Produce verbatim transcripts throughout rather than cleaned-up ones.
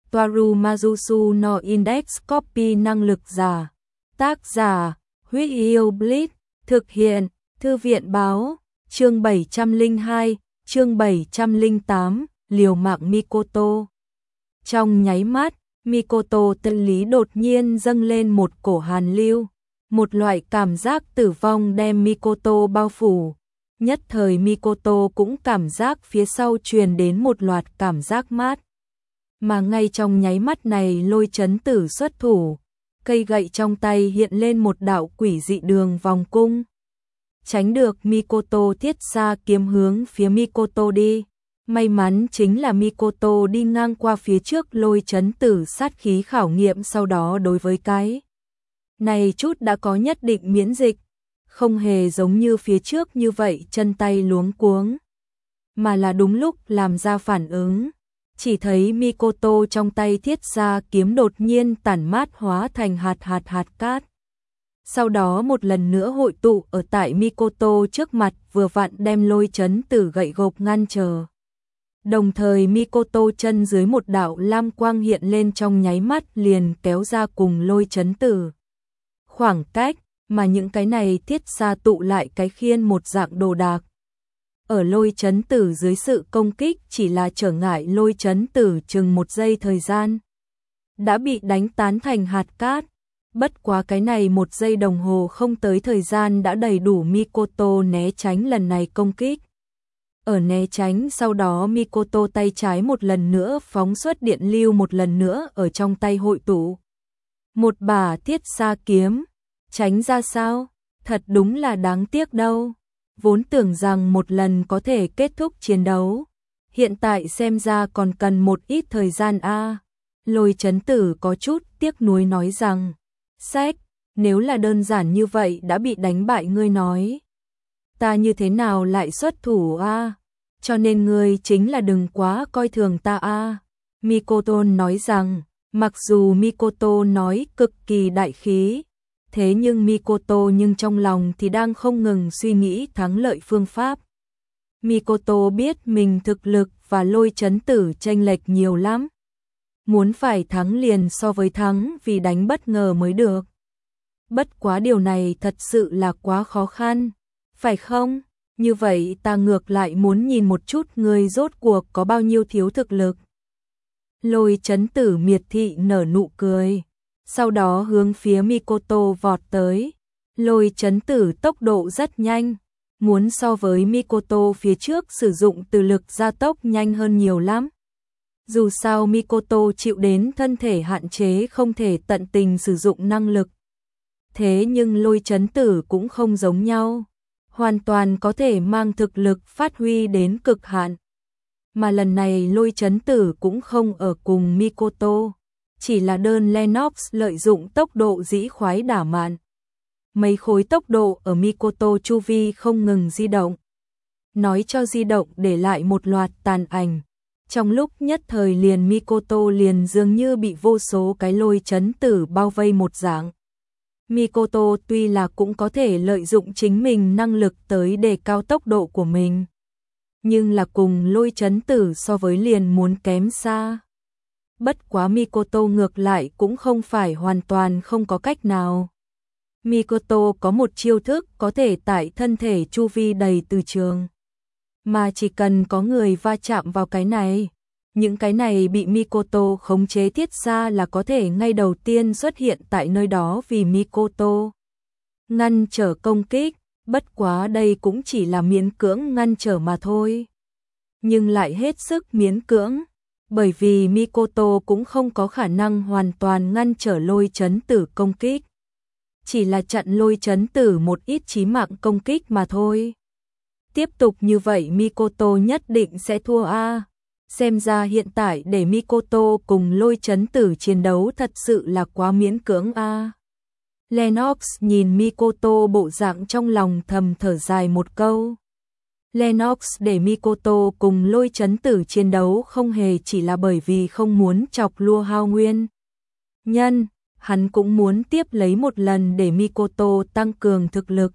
Toaru Majusu no Index Copy năng lực giả. Tác giả, Huyết Yêu Blitz, thực hiện, Thư viện báo, chương bảy trăm lẻ hai, chương bảy trăm lẻ tám, liều mạng Mikoto. Trong nháy mắt, Mikoto tâm lý đột nhiên dâng lên một cổ hàn lưu, một loại cảm giác tử vong đem Mikoto bao phủ. Nhất thời Mikoto cũng cảm giác phía sau truyền đến một loạt cảm giác mát. Mà ngay trong nháy mắt này Lôi Chấn Tử xuất thủ, cây gậy trong tay hiện lên một đạo quỷ dị đường vòng cung. Tránh được Mikoto thiết xa kiếm hướng phía Mikoto đi. May mắn chính là Mikoto đi ngang qua phía trước Lôi Chấn Tử sát khí khảo nghiệm, sau đó đối với cái này chút đã có nhất định miễn dịch, không hề giống như phía trước như vậy chân tay luống cuống, mà là đúng lúc làm ra phản ứng. Chỉ thấy Mikoto trong tay thiết xa kiếm đột nhiên tản mát hóa thành hạt hạt hạt cát. Sau đó một lần nữa hội tụ ở tại Mikoto trước mặt, vừa vặn đem Lôi Chấn Tử gậy gộc ngăn trở. Đồng thời Mikoto chân dưới một đạo lam quang hiện lên, trong nháy mắt liền kéo ra cùng Lôi Chấn Tử khoảng cách, mà những cái này thiết xa tụ lại cái khiên một dạng đồ đạc. Ở Lôi Chấn Tử dưới sự công kích chỉ là trở ngại Lôi Chấn Tử chừng một giây thời gian, đã bị đánh tán thành hạt cát. Bất quá cái này một giây đồng hồ không tới thời gian đã đầy đủ Mikoto né tránh lần này công kích. Ở né tránh sau đó Mikoto tay trái một lần nữa phóng xuất điện lưu, một lần nữa ở trong tay hội tụ một bả thiết xa kiếm. Tránh ra sao? Thật đúng là đáng tiếc đâu. Vốn tưởng rằng một lần có thể kết thúc chiến đấu, hiện tại xem ra còn cần một ít thời gian a. À. Lôi Chấn Tử có chút tiếc nuối nói rằng, sách, nếu là đơn giản như vậy đã bị đánh bại ngươi nói, ta như thế nào lại xuất thủ a? À? Cho nên ngươi chính là đừng quá coi thường ta a. À. Mikoto nói rằng, mặc dù Mikoto nói cực kỳ đại khí, thế nhưng Mikoto nhưng trong lòng thì đang không ngừng suy nghĩ thắng lợi phương pháp. Mikoto biết mình thực lực và Lôi Chấn Tử chênh lệch nhiều lắm. Muốn phải thắng liền so với thắng vì đánh bất ngờ mới được. Bất quá điều này thật sự là quá khó khăn, phải không? Như vậy ta ngược lại muốn nhìn một chút người rốt cuộc có bao nhiêu thiếu thực lực. Lôi Chấn Tử miệt thị nở nụ cười, sau đó hướng phía Mikoto vọt tới. Lôi Chấn Tử tốc độ rất nhanh, muốn so với Mikoto phía trước sử dụng từ lực gia tốc nhanh hơn nhiều lắm. Dù sao Mikoto chịu đến thân thể hạn chế không thể tận tình sử dụng năng lực. Thế nhưng Lôi Chấn Tử cũng không giống nhau, hoàn toàn có thể mang thực lực phát huy đến cực hạn. Mà lần này Lôi Chấn Tử cũng không ở cùng Mikoto, chỉ là đơn Lennox lợi dụng tốc độ dĩ khoái đả mạn. Mấy khối tốc độ ở Mikoto chu vi không ngừng di động, nói cho di động để lại một loạt tàn ảnh. Trong lúc nhất thời liền Mikoto liền dường như bị vô số cái Lôi Chấn Tử bao vây một dạng. Mikoto tuy là cũng có thể lợi dụng chính mình năng lực tới đề cao tốc độ của mình, nhưng là cùng Lôi Chấn Tử so với liền muốn kém xa. Bất quá Mikoto ngược lại cũng không phải hoàn toàn không có cách nào. Mikoto có một chiêu thức có thể tại thân thể chu vi đầy từ trường, mà chỉ cần có người va chạm vào cái này, những cái này bị Mikoto khống chế thiết xa là có thể ngay đầu tiên xuất hiện tại nơi đó vì Mikoto ngăn trở công kích. Bất quá đây cũng chỉ là miễn cưỡng ngăn trở mà thôi, nhưng lại hết sức miễn cưỡng, bởi vì Mikoto cũng không có khả năng hoàn toàn ngăn trở Lôi Chấn Tử công kích, chỉ là chặn Lôi Chấn Tử một ít chí mạng công kích mà thôi. Tiếp tục như vậy Mikoto nhất định sẽ thua a. À. Xem ra hiện tại để Mikoto cùng Lôi Chấn Tử chiến đấu thật sự là quá miễn cưỡng a. À. Lennox nhìn Mikoto bộ dạng trong lòng thầm thở dài một câu. Lennox để Mikoto cùng Lôi Chấn Tử chiến đấu không hề chỉ là bởi vì không muốn chọc lua hao nguyên nhân, hắn cũng muốn tiếp lấy một lần để Mikoto tăng cường thực lực.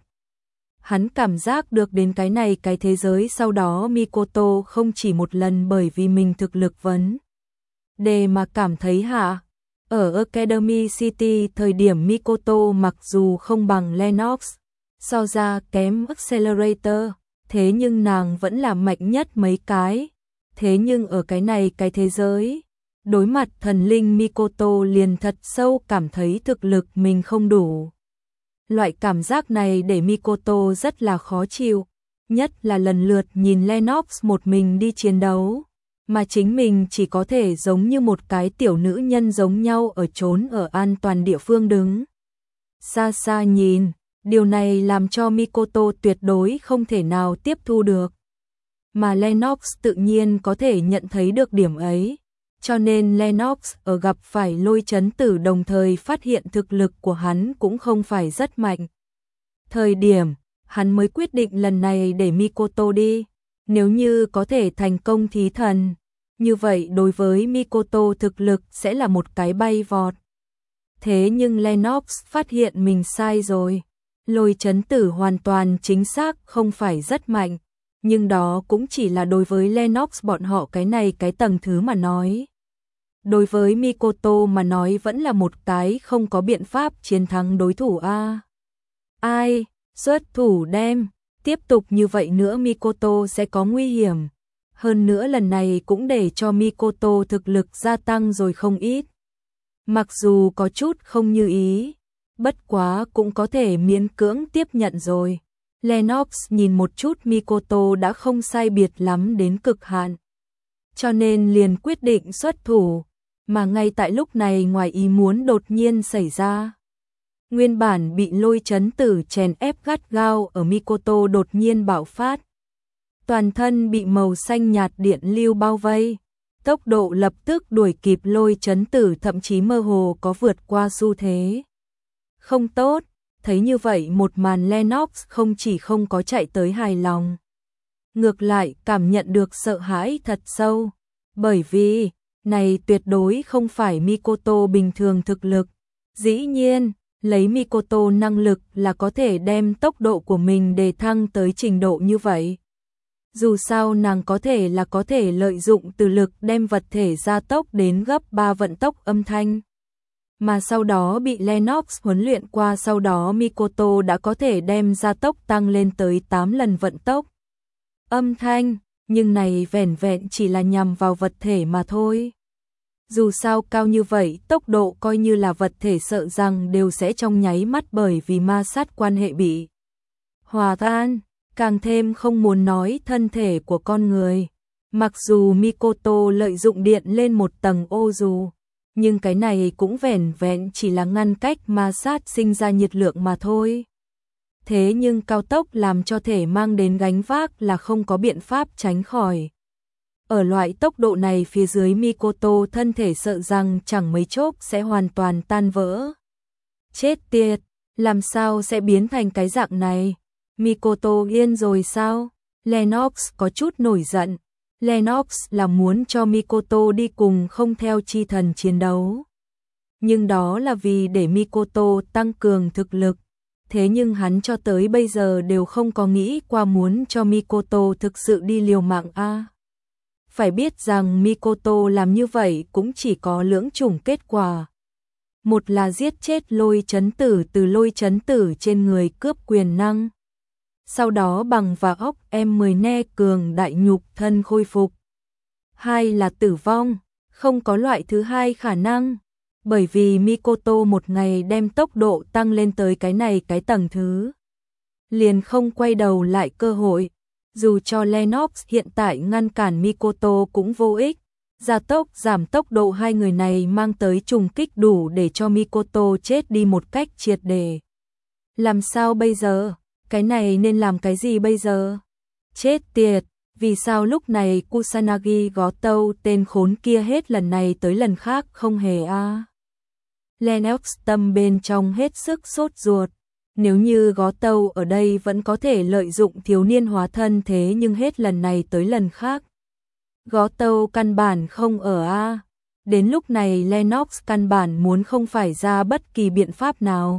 Hắn cảm giác được đến cái này cái thế giới sau đó Mikoto không chỉ một lần bởi vì mình thực lực vấn đề mà cảm thấy hả? Ở Academy City thời điểm Mikoto mặc dù không bằng Lennox, so ra kém Accelerator, thế nhưng nàng vẫn là mạnh nhất mấy cái. Thế nhưng ở cái này cái thế giới, đối mặt thần linh Mikoto liền thật sâu cảm thấy thực lực mình không đủ. Loại cảm giác này để Mikoto rất là khó chịu, nhất là lần lượt nhìn Lennox một mình đi chiến đấu, mà chính mình chỉ có thể giống như một cái tiểu nữ nhân giống nhau ở trốn ở an toàn địa phương đứng. Xa xa nhìn, điều này làm cho Mikoto tuyệt đối không thể nào tiếp thu được. Mà Lennox tự nhiên có thể nhận thấy được điểm ấy, cho nên Lennox ở gặp phải Lôi Chấn Tử đồng thời phát hiện thực lực của hắn cũng không phải rất mạnh. Thời điểm, hắn mới quyết định lần này để Mikoto đi, nếu như có thể thành công thí thần, như vậy đối với Mikoto thực lực sẽ là một cái bay vọt. Thế nhưng Lennox phát hiện mình sai rồi, Lôi Chấn Tử hoàn toàn chính xác không phải rất mạnh, nhưng đó cũng chỉ là đối với Lennox bọn họ cái này cái tầng thứ mà nói. Đối với Mikoto mà nói vẫn là một cái không có biện pháp chiến thắng đối thủ a. Ai, xuất thủ đem, tiếp tục như vậy nữa Mikoto sẽ có nguy hiểm. Hơn nữa lần này cũng để cho Mikoto thực lực gia tăng rồi không ít. Mặc dù có chút không như ý, bất quá cũng có thể miễn cưỡng tiếp nhận rồi. Lennox nhìn một chút Mikoto đã không sai biệt lắm đến cực hạn, cho nên liền quyết định xuất thủ, mà ngay tại lúc này ngoài ý muốn đột nhiên xảy ra. Nguyên bản bị Lôi Chấn Tử chèn ép gắt gao ở Mikoto đột nhiên bạo phát. Toàn thân bị màu xanh nhạt điện lưu bao vây, tốc độ lập tức đuổi kịp Lôi Chấn Tử, thậm chí mơ hồ có vượt qua xu thế. Không tốt, thấy như vậy một màn Lennox không chỉ không có chạy tới hài lòng, ngược lại cảm nhận được sợ hãi thật sâu, bởi vì này tuyệt đối không phải Mikoto bình thường thực lực. Dĩ nhiên, lấy Mikoto năng lực là có thể đem tốc độ của mình đề thăng tới trình độ như vậy. Dù sao nàng có thể là có thể lợi dụng từ lực đem vật thể gia tốc đến gấp ba vận tốc âm thanh. Mà sau đó bị Lennox huấn luyện qua, sau đó Mikoto đã có thể đem gia tốc tăng lên tới tám lần vận tốc âm thanh, nhưng này vẻn vẹn chỉ là nhằm vào vật thể mà thôi. Dù sao cao như vậy tốc độ coi như là vật thể sợ rằng đều sẽ trong nháy mắt bởi vì ma sát quan hệ bị hòa tan, càng thêm không muốn nói thân thể của con người. Mặc dù Mikoto lợi dụng điện lên một tầng ô dù, nhưng cái này cũng vẻn vẹn chỉ là ngăn cách ma sát sinh ra nhiệt lượng mà thôi. Thế nhưng cao tốc làm cho thể mang đến gánh vác là không có biện pháp tránh khỏi. Ở loại tốc độ này phía dưới Mikoto thân thể sợ rằng chẳng mấy chốc sẽ hoàn toàn tan vỡ. Chết tiệt, làm sao sẽ biến thành cái dạng này? Mikoto yên rồi sao? Lennox có chút nổi giận. Lennox là muốn cho Mikoto đi cùng không theo chi thần chiến đấu. Nhưng đó là vì để Mikoto tăng cường thực lực. Thế nhưng hắn cho tới bây giờ đều không có nghĩ qua muốn cho Mikoto thực sự đi liều mạng a. Phải biết rằng Mikoto làm như vậy cũng chỉ có lưỡng chủng kết quả. Một là giết chết Lôi Chấn Tử từ Lôi Chấn Tử trên người cướp quyền năng. Sau đó bằng và óc em mười ne cường đại nhục thân khôi phục. Hai là tử vong, không có loại thứ hai khả năng. Bởi vì Mikoto một ngày đem tốc độ tăng lên tới cái này cái tầng thứ, liền không quay đầu lại cơ hội. Dù cho Lennox hiện tại ngăn cản Mikoto cũng vô ích, gia tốc giảm tốc độ hai người này mang tới trùng kích đủ để cho Mikoto chết đi một cách triệt để. Làm sao bây giờ? Cái này nên làm cái gì bây giờ? Chết tiệt, vì sao lúc này Kusanagi gó tâu tên khốn kia hết lần này tới lần khác không hề a? À? Lennox tâm bên trong hết sức sốt ruột. Nếu như gó tâu ở đây vẫn có thể lợi dụng thiếu niên hóa thân, thế nhưng hết lần này tới lần khác gó tâu căn bản không ở a. À. Đến lúc này Lennox căn bản muốn không phải ra bất kỳ biện pháp nào.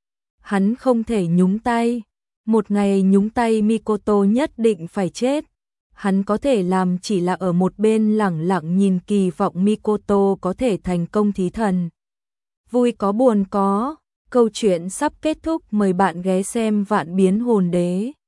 Hắn không thể nhúng tay. Một ngày nhúng tay Mikoto nhất định phải chết. hắn có thể làm chỉ là ở một bên lẳng lặng nhìn, kỳ vọng Mikoto có thể thành công thí thần. Vui có buồn có, câu chuyện sắp kết thúc, mời bạn ghé xem Vạn Biến Hồn Đế.